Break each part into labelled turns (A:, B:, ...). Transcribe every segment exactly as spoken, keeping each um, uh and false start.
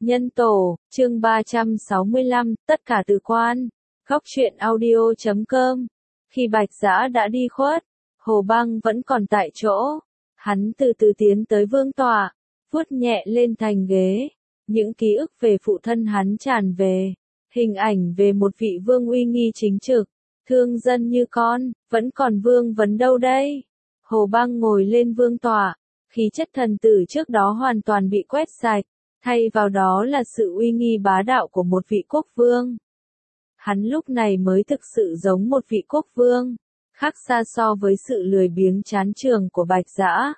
A: Nhân tổ, chương ba trăm sáu mươi lăm, tất cả từ quan. Góc truyện audio chấm com. Khi Bạch Dã đã đi khuất, Hồ Băng vẫn còn tại chỗ. Hắn từ từ tiến tới vương tọa, vuốt nhẹ lên thành ghế. Những ký ức về phụ thân hắn tràn về. Hình ảnh về một vị vương uy nghi chính trực, thương dân như con, vẫn còn vương vấn đâu đây? Hồ Băng ngồi lên vương tọa, khí chất thần tử trước đó hoàn toàn bị quét sạch. Thay vào đó là sự uy nghi bá đạo của một vị quốc vương. Hắn lúc này mới thực sự giống một vị quốc vương, khác xa so với sự lười biếng chán trường của Bạch Dã.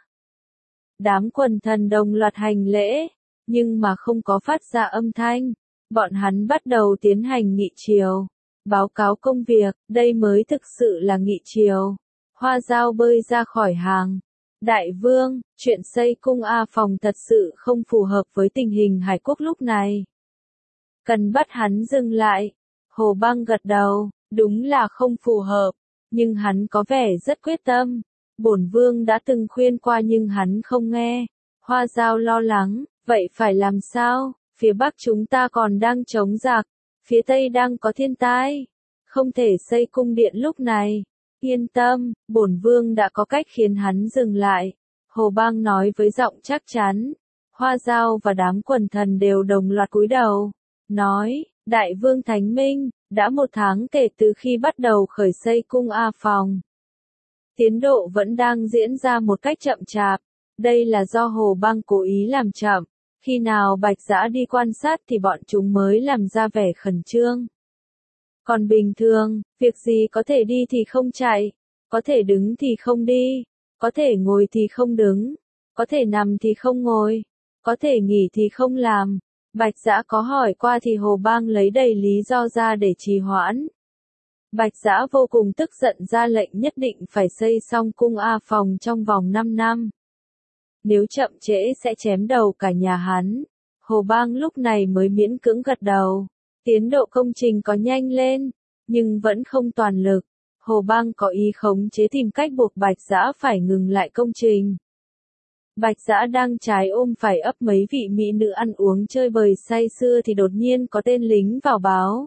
A: Đám quần thần đồng loạt hành lễ, nhưng mà không có phát ra âm thanh. Bọn hắn bắt đầu tiến hành nghị triều, báo cáo công việc, đây mới thực sự là nghị triều. Hoa Dao bơi ra khỏi hàng. Đại vương, chuyện xây cung A Phòng thật sự không phù hợp với tình hình Hải Quốc lúc này. Cần bắt hắn dừng lại. Hồ Băng gật đầu, đúng là không phù hợp, nhưng hắn có vẻ rất quyết tâm. Bổn vương đã từng khuyên qua nhưng hắn không nghe. Hoa Dao lo lắng, vậy phải làm sao? Phía Bắc chúng ta còn đang chống giặc, phía Tây đang có thiên tai, không thể xây cung điện lúc này. Yên tâm, bổn vương đã có cách khiến hắn dừng lại. Hồ Băng nói với giọng chắc chắn. Hoa Dao và đám quần thần đều đồng loạt cúi đầu. Nói, Đại vương Thánh Minh, đã một tháng kể từ khi bắt đầu khởi xây cung A Phòng. Tiến độ vẫn đang diễn ra một cách chậm chạp. Đây là do Hồ Băng cố ý làm chậm. Khi nào Bạch Dã đi quan sát thì bọn chúng mới làm ra vẻ khẩn trương. Còn bình thường, việc gì có thể đi thì không chạy, có thể đứng thì không đi, có thể ngồi thì không đứng, có thể nằm thì không ngồi, có thể nghỉ thì không làm. Bạch Dã có hỏi qua thì Hồ Băng lấy đầy lý do ra để trì hoãn. Bạch Dã vô cùng tức giận ra lệnh nhất định phải xây xong cung A Phòng trong vòng năm năm. Nếu chậm trễ sẽ chém đầu cả nhà hắn. Hồ Băng lúc này mới miễn cưỡng gật đầu. Tiến độ công trình có nhanh lên, nhưng vẫn không toàn lực. Hồ Băng có ý khống chế tìm cách buộc Bạch Dã phải ngừng lại công trình. Bạch Dã đang trái ôm phải ấp mấy vị mỹ nữ ăn uống chơi bời say sưa thì đột nhiên có tên lính vào báo.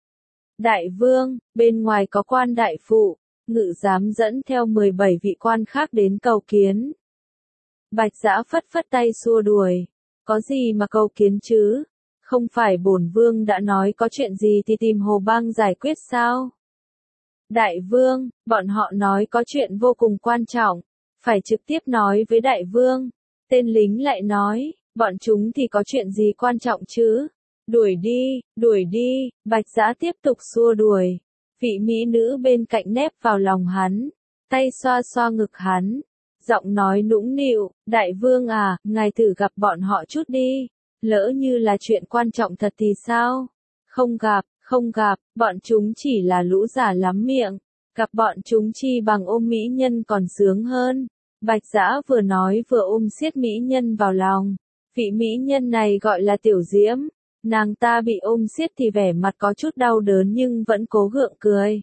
A: Đại vương, bên ngoài có quan đại phụ, ngự giám dẫn theo mười bảy vị quan khác đến cầu kiến. Bạch Dã phất phất tay xua đuổi. Có gì mà cầu kiến chứ? Không phải bổn vương đã nói có chuyện gì thì tìm Hồ Băng giải quyết sao? Đại vương, bọn họ nói có chuyện vô cùng quan trọng, phải trực tiếp nói với đại vương. Tên lính lại nói, bọn chúng thì có chuyện gì quan trọng chứ? Đuổi đi, đuổi đi, Bạch Dã tiếp tục xua đuổi. Vị mỹ nữ bên cạnh nép vào lòng hắn, tay xoa xoa ngực hắn, giọng nói nũng nịu, đại vương à, ngài thử gặp bọn họ chút đi. Lỡ như là chuyện quan trọng thật thì sao? Không gặp, không gặp, bọn chúng chỉ là lũ giả lắm miệng. Gặp bọn chúng chi bằng ôm mỹ nhân còn sướng hơn. Bạch Dã vừa nói vừa ôm siết mỹ nhân vào lòng. Vị mỹ nhân này gọi là Tiểu Diễm. Nàng ta bị ôm siết thì vẻ mặt có chút đau đớn nhưng vẫn cố gượng cười.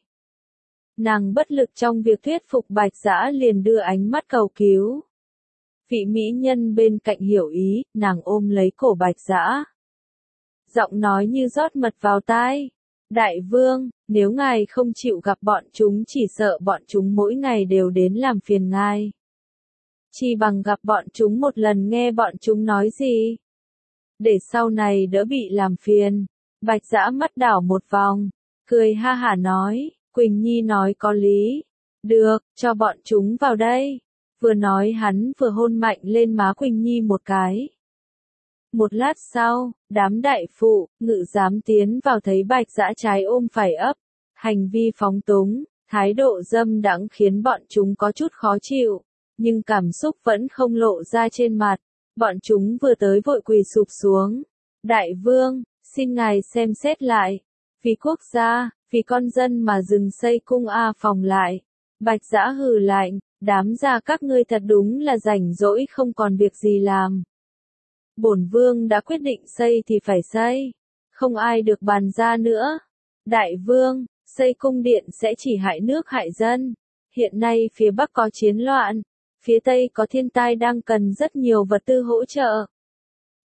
A: Nàng bất lực trong việc thuyết phục Bạch Dã liền đưa ánh mắt cầu cứu. Vị mỹ nhân bên cạnh hiểu ý, nàng ôm lấy cổ Bạch Dã. Giọng nói như rót mật vào tai. Đại vương, nếu ngài không chịu gặp bọn chúng chỉ sợ bọn chúng mỗi ngày đều đến làm phiền ngài. Chỉ bằng gặp bọn chúng một lần nghe bọn chúng nói gì. Để sau này đỡ bị làm phiền. Bạch Dã mắt đảo một vòng, cười ha hả nói, Quỳnh Nhi nói có lý. Được, cho bọn chúng vào đây. Vừa nói hắn vừa hôn mạnh lên má Quỳnh Nhi một cái. Một lát sau, đám đại phụ, ngự giám tiến vào thấy Bạch Dã trái ôm phải ấp. Hành vi phóng túng, thái độ dâm đãng khiến bọn chúng có chút khó chịu, nhưng cảm xúc vẫn không lộ ra trên mặt. Bọn chúng vừa tới vội quỳ sụp xuống. Đại vương, xin ngài xem xét lại. Vì quốc gia, vì con dân mà dừng xây cung A Phòng lại. Bạch Dã hừ lạnh. Đám gia các ngươi thật đúng là rảnh rỗi không còn việc gì làm. Bổn vương đã quyết định xây thì phải xây. Không ai được bàn ra nữa. Đại vương, xây cung điện sẽ chỉ hại nước hại dân. Hiện nay phía Bắc có chiến loạn. Phía Tây có thiên tai đang cần rất nhiều vật tư hỗ trợ.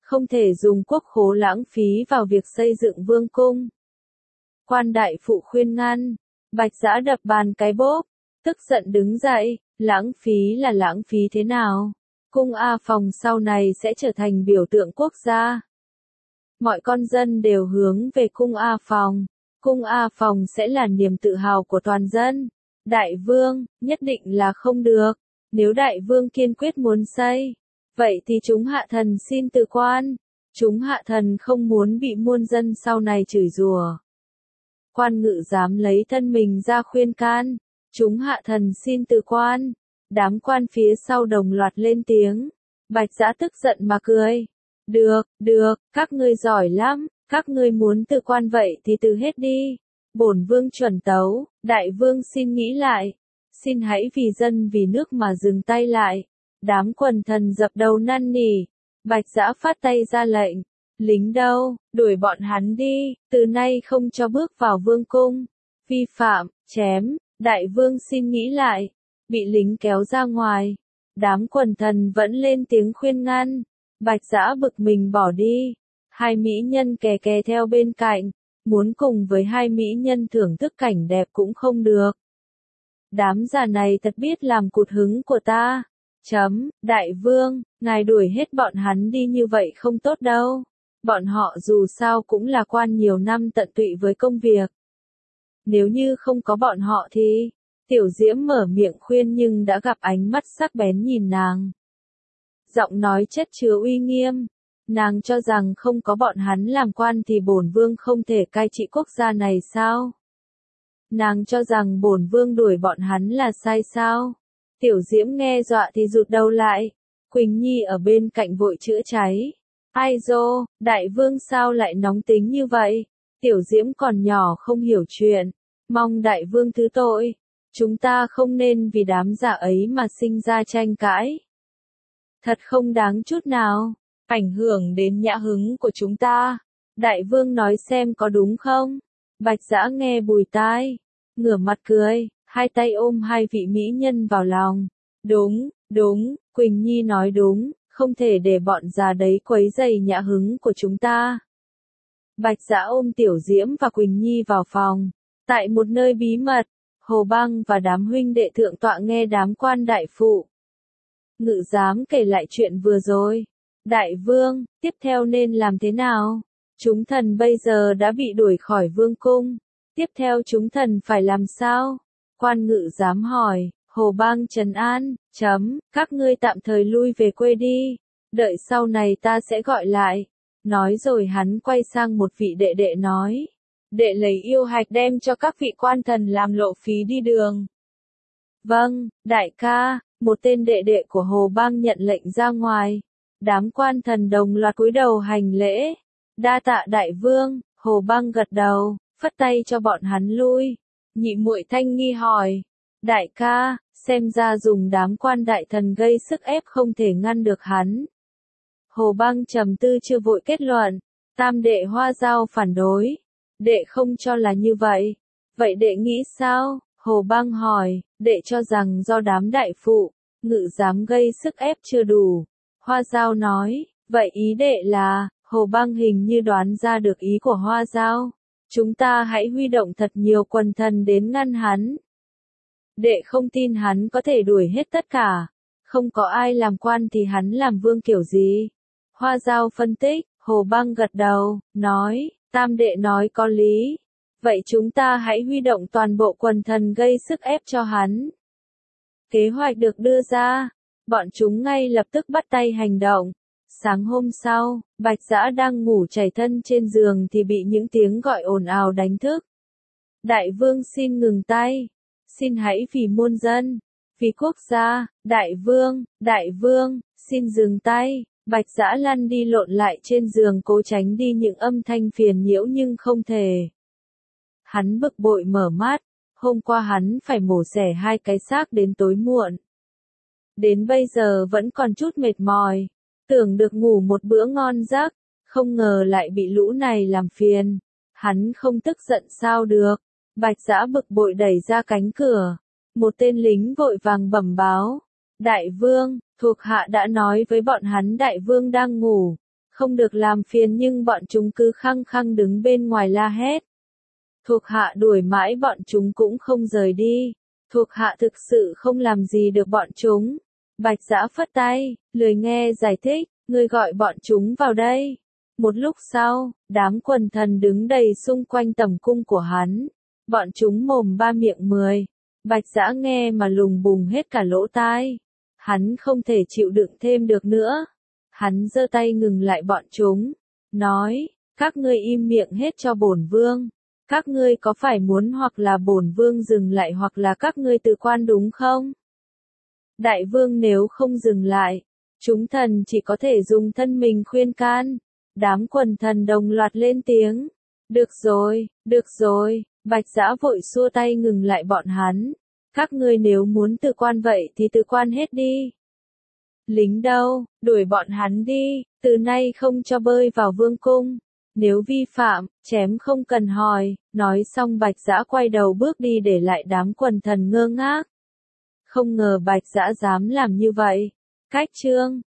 A: không thể dùng quốc khố lãng phí vào việc xây dựng vương cung. Quan đại phụ khuyên ngăn, Bạch Dã đập bàn cái bốp, tức giận đứng dậy, lãng phí là lãng phí thế nào? Cung A Phòng sau này sẽ trở thành biểu tượng quốc gia. Mọi con dân đều hướng về cung A Phòng. Cung A Phòng sẽ là niềm tự hào của toàn dân. Đại vương, nhất định là không được. Nếu đại vương kiên quyết muốn xây, vậy thì chúng hạ thần xin từ quan. Chúng hạ thần không muốn bị muôn dân sau này chửi rủa. Quan ngự dám lấy thân mình ra khuyên can. Chúng hạ thần xin từ quan. Đám quan phía sau đồng loạt lên tiếng. Bạch Dã tức giận mà cười. Được, được, các ngươi giỏi lắm, các ngươi muốn từ quan vậy thì từ hết đi. Bổn vương chuẩn tấu, đại vương xin nghĩ lại. Xin hãy vì dân vì nước mà dừng tay lại. Đám quần thần dập đầu năn nỉ. Bạch Dã phát tay ra lệnh. Lính đâu, đuổi bọn hắn đi, từ nay không cho bước vào vương cung. Vi phạm, chém, đại vương xin nghĩ lại. Bị lính kéo ra ngoài. Đám quần thần vẫn lên tiếng khuyên ngăn. Bạch Dã bực mình bỏ đi. Hai mỹ nhân kè kè theo bên cạnh. Muốn cùng với hai mỹ nhân thưởng thức cảnh đẹp cũng không được. Đám già này thật biết làm cụt hứng của ta. Chấm, đại vương, ngài đuổi hết bọn hắn đi như vậy không tốt đâu. Bọn họ dù sao cũng là quan nhiều năm tận tụy với công việc. Nếu như không có bọn họ thì... Tiểu Diễm mở miệng khuyên nhưng đã gặp ánh mắt sắc bén nhìn nàng. Giọng nói chất chứa uy nghiêm. Nàng cho rằng không có bọn hắn làm quan thì bổn vương không thể cai trị quốc gia này sao? Nàng cho rằng bổn vương đuổi bọn hắn là sai sao? Tiểu Diễm nghe dọa thì rụt đầu lại. Quỳnh Nhi ở bên cạnh vội chữa cháy. Ai dô, đại vương sao lại nóng tính như vậy? Tiểu Diễm còn nhỏ không hiểu chuyện. Mong đại vương thứ tội. Chúng ta không nên vì đám giả ấy mà sinh ra tranh cãi. Thật không đáng chút nào, ảnh hưởng đến nhã hứng của chúng ta. Đại vương nói xem có đúng không? Bạch Dã nghe bùi tai, ngửa mặt cười, hai tay ôm hai vị mỹ nhân vào lòng. Đúng, đúng, Quỳnh Nhi nói đúng, không thể để bọn già đấy quấy rầy nhã hứng của chúng ta. Bạch Dã ôm Tiểu Diễm và Quỳnh Nhi vào phòng, tại một nơi bí mật. Hồ Băng và đám huynh đệ thượng tọa nghe đám quan đại phụ. Ngự giám kể lại chuyện vừa rồi. Đại vương, tiếp theo nên làm thế nào? Chúng thần bây giờ đã bị đuổi khỏi vương cung. Tiếp theo chúng thần phải làm sao? Quan ngự giám hỏi. Hồ Băng trấn an, chấm, các ngươi tạm thời lui về quê đi. Đợi sau này ta sẽ gọi lại. Nói rồi hắn quay sang một vị đệ đệ nói. Đệ lấy yêu hạch đem cho các vị quan thần làm lộ phí đi đường. Vâng, đại ca, một tên đệ đệ của Hồ Băng nhận lệnh ra ngoài. Đám quan thần đồng loạt cúi đầu hành lễ. Đa tạ đại vương, Hồ Băng gật đầu, phất tay cho bọn hắn lui. Nhị muội Thanh Nghi hỏi. Đại ca, xem ra dùng đám quan đại thần gây sức ép không thể ngăn được hắn. Hồ Băng trầm tư chưa vội kết luận. Tam đệ Hoa Dao phản đối. Đệ không cho là như vậy. Vậy đệ nghĩ sao? Hồ Băng hỏi. Đệ cho rằng do đám đại phụ, ngự giám gây sức ép chưa đủ. Hoa Dao nói. Vậy ý đệ là, Hồ Băng hình như đoán ra được ý của Hoa Dao. Chúng ta hãy huy động thật nhiều quần thần đến ngăn hắn. Đệ không tin hắn có thể đuổi hết tất cả. Không có ai làm quan thì hắn làm vương kiểu gì? Hoa Dao phân tích. Hồ Băng gật đầu, nói. Tam đệ nói có lý. Vậy chúng ta hãy huy động toàn bộ quần thần gây sức ép cho hắn. Kế hoạch được đưa ra. Bọn chúng ngay lập tức bắt tay hành động. Sáng hôm sau, Bạch Dã đang ngủ chảy thân trên giường thì bị những tiếng gọi ồn ào đánh thức. Đại vương xin ngừng tay. Xin hãy vì muôn dân. Vì quốc gia. Đại vương, đại vương, xin dừng tay. Bạch Dã lăn đi lộn lại trên giường cố tránh đi những âm thanh phiền nhiễu nhưng không thể. Hắn bực bội mở mắt, hôm qua hắn phải mổ xẻ hai cái xác đến tối muộn. Đến bây giờ vẫn còn chút mệt mỏi, tưởng được ngủ một bữa ngon giấc, không ngờ lại bị lũ này làm phiền. Hắn không tức giận sao được. Bạch Dã bực bội đẩy ra cánh cửa. Một tên lính vội vàng bẩm báo. Đại vương, thuộc hạ đã nói với bọn hắn đại vương đang ngủ, không được làm phiền nhưng bọn chúng cứ khăng khăng đứng bên ngoài la hét. Thuộc hạ đuổi mãi bọn chúng cũng không rời đi. Thuộc hạ thực sự không làm gì được bọn chúng. Bạch Dã phất tay, lười nghe giải thích, ngươi gọi bọn chúng vào đây. Một lúc sau, đám quần thần đứng đầy xung quanh tầm cung của hắn. Bọn chúng mồm ba miệng mười. Bạch Dã nghe mà lùng bùng hết cả lỗ tai. Hắn không thể chịu đựng thêm được nữa. Hắn giơ tay ngừng lại bọn chúng. Nói, các ngươi im miệng hết cho bổn vương. Các ngươi có phải muốn hoặc là bổn vương dừng lại hoặc là các ngươi tự quan đúng không? Đại vương nếu không dừng lại, chúng thần chỉ có thể dùng thân mình khuyên can. Đám quần thần đồng loạt lên tiếng. Được rồi, được rồi, Bạch Dã vội xua tay ngừng lại bọn hắn. Các ngươi nếu muốn tự quan vậy thì tự quan hết đi. Lính đâu, đuổi bọn hắn đi, từ nay không cho bơi vào vương cung. Nếu vi phạm, chém không cần hỏi. Nói xong Bạch Dã quay đầu bước đi để lại đám quần thần ngơ ngác. Không ngờ Bạch Dã dám làm như vậy. Cách chương